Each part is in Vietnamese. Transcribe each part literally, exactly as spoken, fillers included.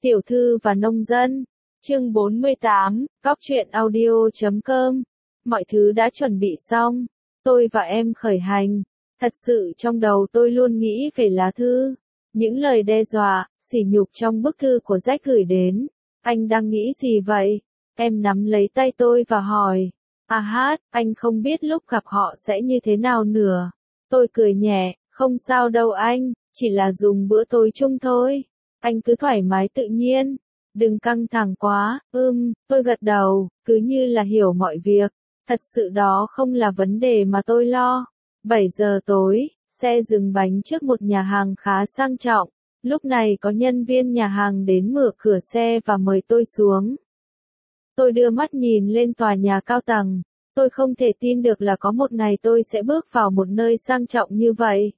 Tiểu thư và nông dân. Chương bốn mươi tám, Góc truyện audio chấm com. Mọi thứ đã chuẩn bị xong. Tôi và em khởi hành. Thật sự trong đầu tôi luôn nghĩ về lá thư. Những lời đe dọa, sỉ nhục trong bức thư của Jack gửi đến. Anh đang nghĩ gì vậy? Em nắm lấy tay tôi và hỏi. À hát, anh không biết lúc gặp họ sẽ như thế nào nữa. Tôi cười nhẹ, không sao đâu anh, chỉ là dùng bữa tối chung thôi. Anh cứ thoải mái tự nhiên. Đừng căng thẳng quá, ưm, tôi gật đầu, cứ như là hiểu mọi việc. Thật sự đó không là vấn đề mà tôi lo. bảy giờ tối, xe dừng bánh trước một nhà hàng khá sang trọng. Lúc này có nhân viên nhà hàng đến mở cửa xe và mời tôi xuống. Tôi đưa mắt nhìn lên tòa nhà cao tầng. Tôi không thể tin được là có một ngày tôi sẽ bước vào một nơi sang trọng như vậy.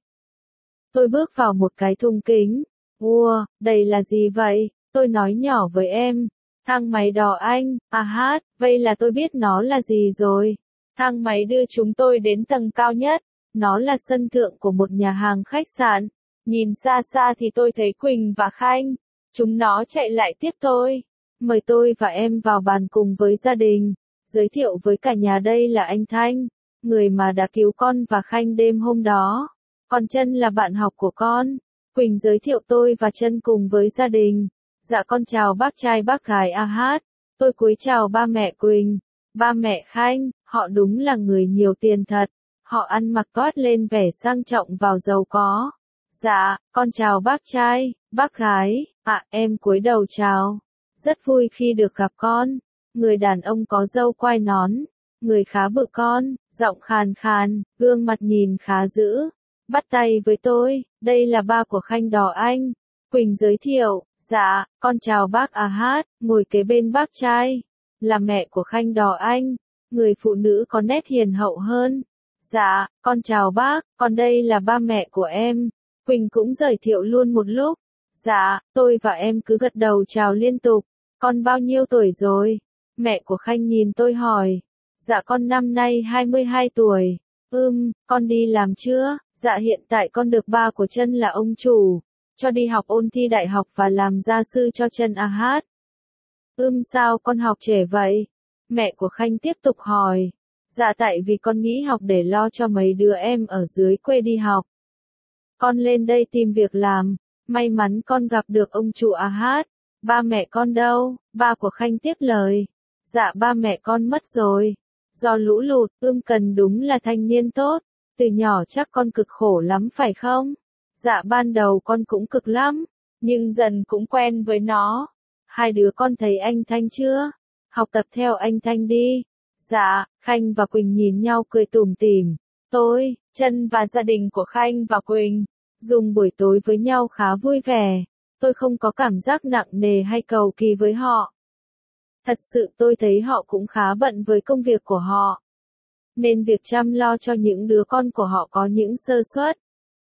Tôi bước vào một cái thùng kính. Ua, đây là gì vậy? Tôi nói nhỏ với em. Thang máy đỏ anh, à hát, vậy là tôi biết nó là gì rồi. Thang máy đưa chúng tôi đến tầng cao nhất. Nó là sân thượng của một nhà hàng khách sạn. Nhìn xa xa thì tôi thấy Quỳnh và Khanh. Chúng nó chạy lại tiếp tôi. Mời tôi và em vào bàn cùng với gia đình. Giới thiệu với cả nhà đây là anh Thanh, người mà đã cứu con và Khanh đêm hôm đó. Còn Trân là bạn học của con. Quỳnh giới thiệu tôi và Trân cùng với gia đình. Dạ con chào bác trai bác gái A Hát. Tôi cúi chào ba mẹ Quỳnh, ba mẹ Khanh, họ đúng là người nhiều tiền thật. Họ ăn mặc toát lên vẻ sang trọng vào giàu có. Dạ, con chào bác trai, bác gái, ạ em cúi đầu chào. Rất vui khi được gặp con. Người đàn ông có râu quai nón, người khá bự con, giọng khàn khàn, gương mặt nhìn khá dữ. Bắt tay với tôi, đây là ba của Khanh Đỏ Anh. Quỳnh giới thiệu, dạ, con chào bác A Hát, ngồi kế bên bác trai. Là mẹ của Khanh Đỏ Anh, người phụ nữ có nét hiền hậu hơn. Dạ, con chào bác, còn đây là ba mẹ của em. Quỳnh cũng giới thiệu luôn một lúc. Dạ, tôi và em cứ gật đầu chào liên tục. Con bao nhiêu tuổi rồi? Mẹ của Khanh nhìn tôi hỏi. Dạ con năm nay hai mươi hai tuổi. Ừm, con đi làm chưa? Dạ hiện tại con được ba của Trân là ông chủ. Cho đi học ôn thi đại học và làm gia sư cho Trân A Hát. Ừm sao con học trễ vậy? Mẹ của Khanh tiếp tục hỏi. Dạ tại vì con nghỉ học để lo cho mấy đứa em ở dưới quê đi học. Con lên đây tìm việc làm. May mắn con gặp được ông chủ A Hát. Ba mẹ con đâu? Ba của Khanh tiếp lời. Dạ ba mẹ con mất rồi. Do lũ lụt, ưm cần đúng là thanh niên tốt. Từ nhỏ chắc con cực khổ lắm phải không? Dạ ban đầu con cũng cực lắm. Nhưng dần cũng quen với nó. Hai đứa con thấy anh Thanh chưa? Học tập theo anh Thanh đi. Dạ, Khanh và Quỳnh nhìn nhau cười tủm tỉm. Tôi, Trân và gia đình của Khanh và Quỳnh dùng buổi tối với nhau khá vui vẻ. Tôi không có cảm giác nặng nề hay cầu kỳ với họ. Thật sự tôi thấy họ cũng khá bận với công việc của họ. Nên việc chăm lo cho những đứa con của họ có những sơ suất.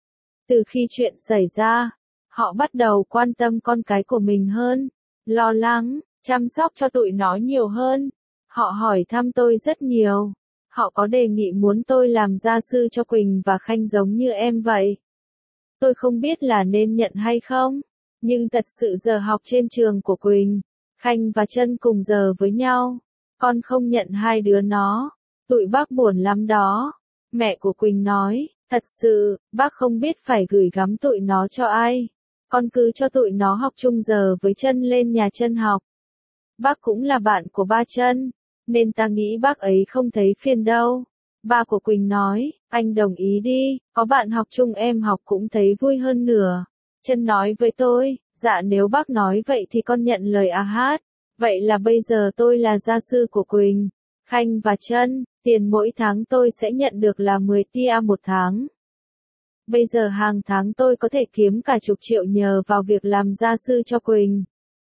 Từ khi chuyện xảy ra, họ bắt đầu quan tâm con cái của mình hơn. Lo lắng, chăm sóc cho tụi nó nhiều hơn. Họ hỏi thăm tôi rất nhiều. Họ có đề nghị muốn tôi làm gia sư cho Quỳnh và Khanh giống như em vậy. Tôi không biết là nên nhận hay không. Nhưng thật sự giờ học trên trường của Quỳnh, Khanh và Trân cùng giờ với nhau. Con không nhận hai đứa nó. Tụi bác buồn lắm đó. Mẹ của Quỳnh nói, thật sự, bác không biết phải gửi gắm tụi nó cho ai. Con cứ cho tụi nó học chung giờ với Trân lên nhà Trân học. Bác cũng là bạn của ba Trân, nên ta nghĩ bác ấy không thấy phiền đâu. Ba của Quỳnh nói, anh đồng ý đi, có bạn học chung em học cũng thấy vui hơn nữa. Trân nói với tôi, dạ nếu bác nói vậy thì con nhận lời A Hát. Vậy là bây giờ tôi là gia sư của Quỳnh, Khanh và Trân, tiền mỗi tháng tôi sẽ nhận được là mười tia một tháng. Bây giờ hàng tháng tôi có thể kiếm cả chục triệu nhờ vào việc làm gia sư cho Quỳnh,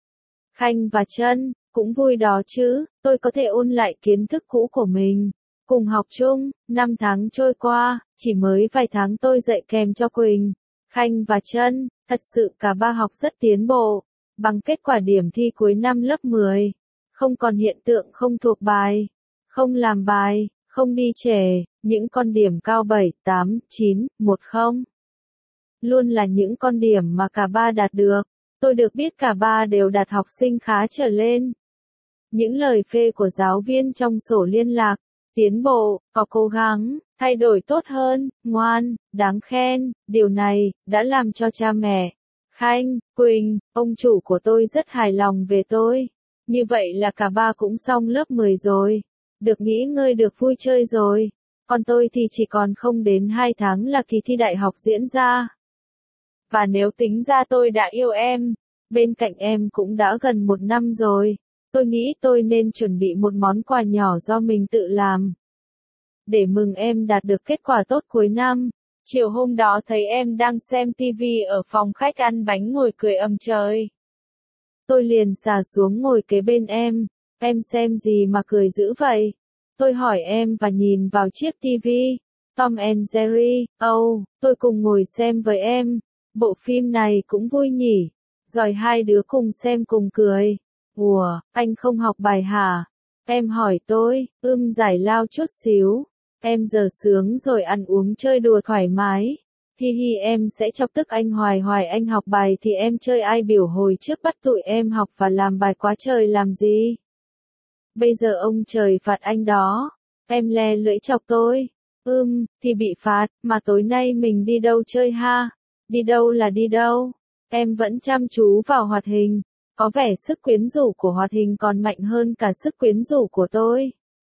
Khanh và Trân, cũng vui đó chứ, tôi có thể ôn lại kiến thức cũ của mình. Cùng học chung, năm tháng trôi qua, chỉ mới vài tháng tôi dạy kèm cho Quỳnh, Khanh và Trân, thật sự cả ba học rất tiến bộ. Bằng kết quả điểm thi cuối năm lớp mười, không còn hiện tượng không thuộc bài, không làm bài, không đi trễ, những con điểm cao bảy, tám, chín, một không. Luôn là những con điểm mà cả ba đạt được. Tôi được biết cả ba đều đạt học sinh khá trở lên. Những lời phê của giáo viên trong sổ liên lạc, tiến bộ, có cố gắng, thay đổi tốt hơn, ngoan, đáng khen, điều này đã làm cho cha mẹ, Khanh, Quỳnh, ông chủ của tôi rất hài lòng về tôi. Như vậy là cả ba cũng xong lớp mười rồi, được nghỉ ngơi được vui chơi rồi. Còn tôi thì chỉ còn không đến hai tháng là kỳ thi đại học diễn ra. Và nếu tính ra tôi đã yêu em, bên cạnh em cũng đã gần một năm rồi, tôi nghĩ tôi nên chuẩn bị một món quà nhỏ do mình tự làm. Để mừng em đạt được kết quả tốt cuối năm. Chiều hôm đó thấy em đang xem tivi ở phòng khách ăn bánh ngồi cười ầm trời. Tôi liền xà xuống ngồi kế bên em, em xem gì mà cười dữ vậy? Tôi hỏi em và nhìn vào chiếc tivi, Tom and Jerry, oh, tôi cùng ngồi xem với em, bộ phim này cũng vui nhỉ, rồi hai đứa cùng xem cùng cười. Ủa, anh không học bài hả? Em hỏi tôi, ưm giải lao chút xíu. Em giờ sướng rồi ăn uống chơi đùa thoải mái. Hi hi em sẽ chọc tức anh hoài hoài anh học bài thì em chơi ai biểu hồi trước bắt tụi em học và làm bài quá trời làm gì. Bây giờ ông trời phạt anh đó. Em le lưỡi chọc tôi. Ưm, thì bị phạt, mà tối nay mình đi đâu chơi ha? Đi đâu là đi đâu? Em vẫn chăm chú vào hoạt hình. Có vẻ sức quyến rũ của hoạt hình còn mạnh hơn cả sức quyến rũ của tôi.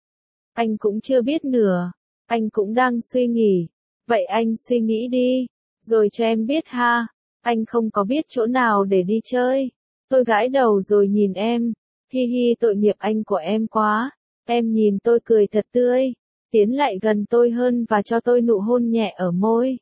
Anh cũng chưa biết nữa. Anh cũng đang suy nghĩ. Vậy anh suy nghĩ đi. Rồi cho em biết ha. Anh không có biết chỗ nào để đi chơi. Tôi gãi đầu rồi nhìn em. Hi hi tội nghiệp anh của em quá. Em nhìn tôi cười thật tươi. Tiến lại gần tôi hơn và cho tôi nụ hôn nhẹ ở môi.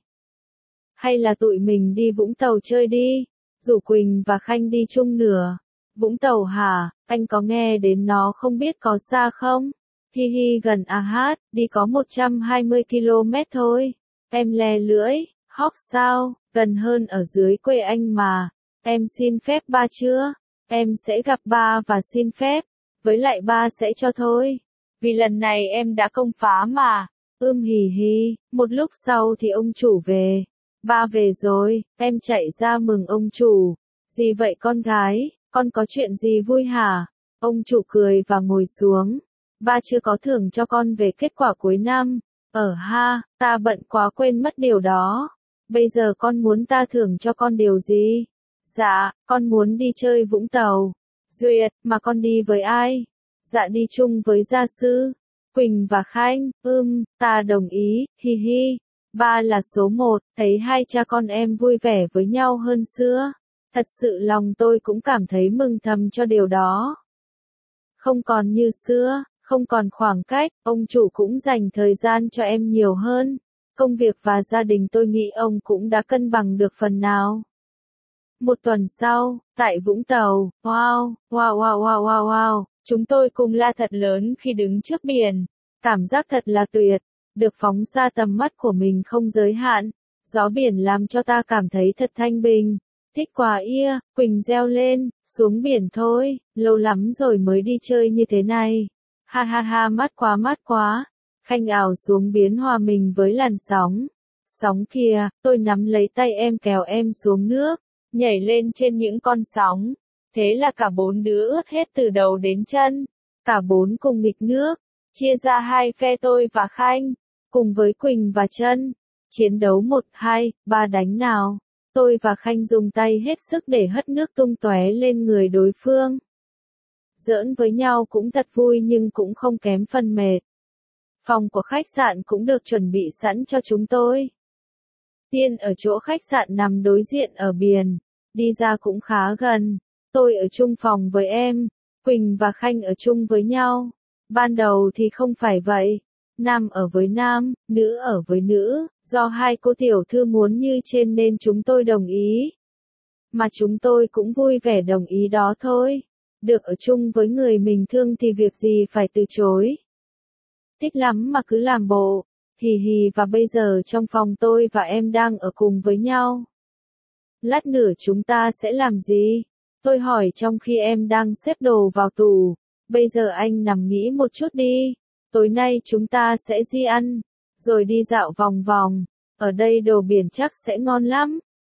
Hay là tụi mình đi Vũng Tàu chơi đi. Rủ Quỳnh và Khanh đi chung nữa. Vũng Tàu hả? Anh có nghe đến nó không biết có xa không? Hi hi gần à hát, đi có một trăm hai mươi ki lô mét thôi. Em le lưỡi, hóc sao, gần hơn ở dưới quê anh mà. Em xin phép ba chưa? Em sẽ gặp ba và xin phép. Với lại ba sẽ cho thôi. Vì lần này em đã công phá mà. Ưm hì hì, một lúc sau thì ông chủ về. Ba về rồi, em chạy ra mừng ông chủ. Gì vậy con gái, con có chuyện gì vui hả? Ông chủ cười và ngồi xuống. Ba chưa có thưởng cho con về kết quả cuối năm. Ở ha, ta bận quá quên mất điều đó. Bây giờ con muốn ta thưởng cho con điều gì? Dạ, con muốn đi chơi Vũng Tàu. Duyệt, mà con đi với ai? Dạ đi chung với gia sư, Quỳnh và Khanh. Ưm, ta đồng ý, hi hi. Ba là số một, thấy hai cha con em vui vẻ với nhau hơn xưa. Thật sự lòng tôi cũng cảm thấy mừng thầm cho điều đó. Không còn như xưa, không còn khoảng cách, ông chủ cũng dành thời gian cho em nhiều hơn. Công việc và gia đình tôi nghĩ ông cũng đã cân bằng được phần nào. Một tuần sau, tại Vũng Tàu, wow, wow wow wow wow wow, chúng tôi cùng la thật lớn khi đứng trước biển. Cảm giác thật là tuyệt, được phóng ra tầm mắt của mình không giới hạn. Gió biển làm cho ta cảm thấy thật thanh bình. Thích quá ia, Quỳnh reo lên, xuống biển thôi, lâu lắm rồi mới đi chơi như thế này. Ha ha ha mát quá mát quá. Khanh ảo xuống biến hòa mình với làn sóng. Sóng kìa, tôi nắm lấy tay em kéo em xuống nước, nhảy lên trên những con sóng. Thế là cả bốn đứa ướt hết từ đầu đến chân. Cả bốn cùng nghịch nước, chia ra hai phe tôi và Khanh, cùng với Quỳnh và Trân. Chiến đấu một, hai, ba đánh nào. Tôi và Khanh dùng tay hết sức để hất nước tung tóe lên người đối phương. Giỡn với nhau cũng thật vui nhưng cũng không kém phần mệt. Phòng của khách sạn cũng được chuẩn bị sẵn cho chúng tôi. Tiên ở chỗ khách sạn nằm đối diện ở biển, đi ra cũng khá gần. Tôi ở chung phòng với em, Quỳnh và Khanh ở chung với nhau. Ban đầu thì không phải vậy. Nam ở với nam, nữ ở với nữ, do hai cô tiểu thư muốn như trên nên chúng tôi đồng ý. Mà chúng tôi cũng vui vẻ đồng ý đó thôi. Được ở chung với người mình thương thì việc gì phải từ chối. Thích lắm mà cứ làm bộ. Hì hì và bây giờ trong phòng tôi và em đang ở cùng với nhau. Lát nữa chúng ta sẽ làm gì? Tôi hỏi trong khi em đang xếp đồ vào tủ. Bây giờ anh nằm nghỉ một chút đi. Tối nay chúng ta sẽ đi ăn, rồi đi dạo vòng vòng. Ở đây đồ biển chắc sẽ ngon lắm.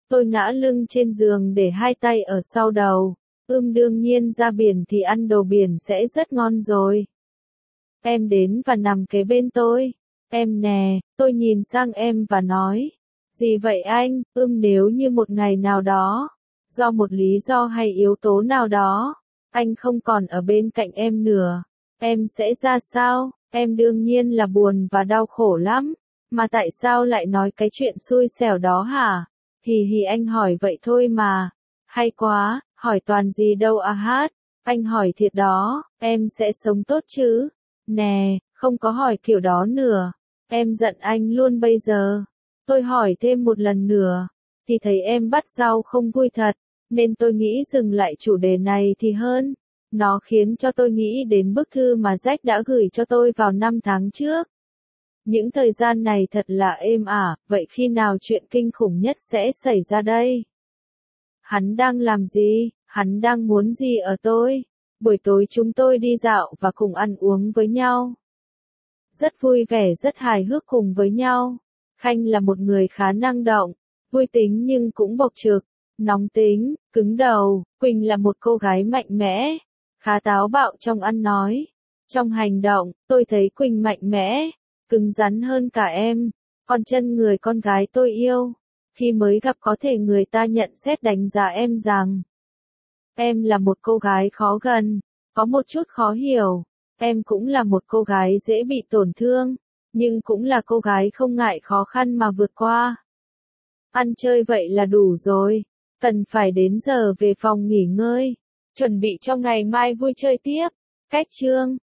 Tôi ngã lưng trên giường để hai tay ở sau đầu. Ưm đương nhiên ra biển thì ăn đồ biển sẽ rất ngon rồi. Em đến và nằm kế bên tôi. Em nè, tôi nhìn sang em và nói. Gì vậy anh? Ưm nếu như một ngày nào đó, do một lý do hay yếu tố nào đó, anh không còn ở bên cạnh em nữa, em sẽ ra sao? Em đương nhiên là buồn và đau khổ lắm. Mà tại sao lại nói cái chuyện xui xẻo đó hả? Hì hì anh hỏi vậy thôi mà. Hay quá, hỏi toàn gì đâu à hát. Anh hỏi thiệt đó, em sẽ sống tốt chứ? Nè, không có hỏi kiểu đó nữa. Em giận anh luôn bây giờ. Tôi hỏi thêm một lần nữa, thì thấy em bắt rau không vui thật, nên tôi nghĩ dừng lại chủ đề này thì hơn. Nó khiến cho tôi nghĩ đến bức thư mà Jack đã gửi cho tôi vào năm tháng trước. Những thời gian này thật là êm ả, vậy khi nào chuyện kinh khủng nhất sẽ xảy ra đây? Hắn đang làm gì? Hắn đang muốn gì ở tôi? Buổi tối chúng tôi đi dạo và cùng ăn uống với nhau. Rất vui vẻ, rất hài hước cùng với nhau. Khanh là một người khá năng động, vui tính nhưng cũng bộc trực, nóng tính, cứng đầu. Quỳnh là một cô gái mạnh mẽ, khá táo bạo trong ăn nói. Trong hành động, tôi thấy Quỳnh mạnh mẽ, cứng rắn hơn cả em. Còn chân người con gái tôi yêu, khi mới gặp có thể người ta nhận xét đánh giá em rằng em là một cô gái khó gần, có một chút khó hiểu. Em cũng là một cô gái dễ bị tổn thương, nhưng cũng là cô gái không ngại khó khăn mà vượt qua. Ăn chơi vậy là đủ rồi, cần phải đến giờ về phòng nghỉ ngơi, chuẩn bị cho ngày mai vui chơi tiếp. Cách chương